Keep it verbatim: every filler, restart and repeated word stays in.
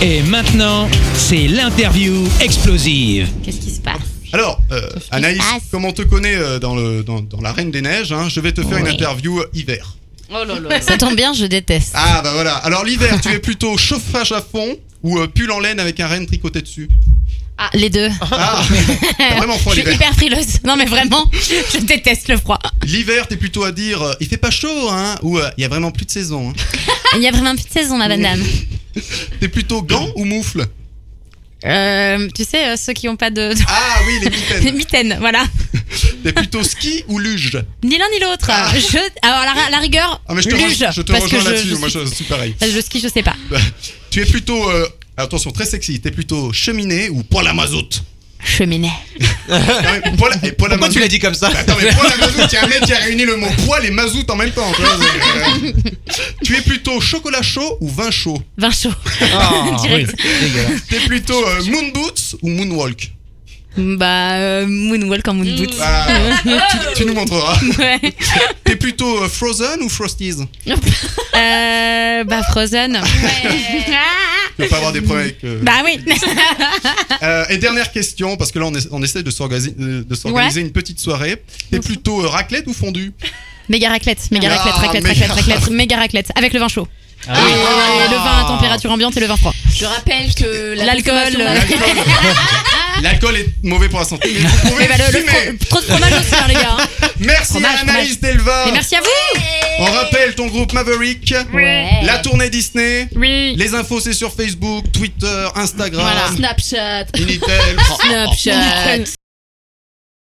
Et maintenant, c'est l'interview explosive. Qu'est-ce qui se passe? Alors, euh, Anaïs, passe comme on te connaît euh, dans, le, dans, dans la Reine des Neiges, hein, je vais te faire Oui. une interview euh, hiver. Oh là là. Ça tombe bien, je déteste. Ah bah voilà. Alors l'hiver, tu es plutôt chauffage à fond ou euh, pull en laine avec un renne tricoté dessus? Ah, les deux. Ah, t'as vraiment froid Je suis l'hiver. hyper frileuse. Non mais vraiment, je déteste le froid. L'hiver, t'es plutôt à dire euh, il fait pas chaud, hein, ou il euh, y a vraiment plus de saison. Hein. Il y a vraiment plus de saison, ma bonne dame. T'es plutôt gants ou moufles? Euh, tu sais, euh, ceux qui ont pas de... Ah oui, les Les mitaines. mitaines, voilà. T'es plutôt ski ou luge? Ni l'un ni l'autre. Ah. Je... Alors, la, la rigueur, Ah mais je te, luge, re- je te parce que rejoins je, là-dessus, je, moi je suis pareil. je ski, je sais pas. Tu es plutôt, euh, attention, très sexy, t'es plutôt cheminée ou poêle à mazout? Cheminée. Non, mais poêle, et poêle à Pourquoi mazout. tu l'as dit comme ça? Attends, mais poêle à mazout, il y a un mec qui a réuni le mot poêle et mazout en même temps. Tu, vois, c'est, euh, tu es plutôt chocolat chaud ou vin chaud? Vin chaud. Ah, Direct. oui, dégueulasse. T'es plutôt euh, moon boots ou moonwalk? Bah, euh, moonwalk en moon boots. Ah, tu, tu nous montreras. Ouais. T'es plutôt euh, frozen ou frosties? Euh, bah, Frozen. Tu vas pas avoir des problèmes avec. euh, Bah oui. Euh, et dernière question, parce que là on, est- on essaie de s'organiser, de s'organiser une petite soirée. T'es plutôt euh, raclette ou fondue? Méga raclette, méga Ah, raclette, raclette, méga raclette, raclette, méga raclette, avec le vin chaud. Ah Et oui. le vin à température ambiante et le vin froid. Je rappelle que la L'alcool, consommation euh, d'alcool- L'alcool est mauvais pour la santé, mais vous pouvez Et bah, le, le fumer. fro- trop de fromage aussi, hein, les gars. hein. Merci Fromage, à Anaïs fromage. Delva. Et merci à vous. On rappelle ton groupe Maverick, Ouais. la tournée Disney. Oui. Les infos c'est sur Facebook, Twitter, Instagram, Voilà. Snapchat. Minitel. Snapchat.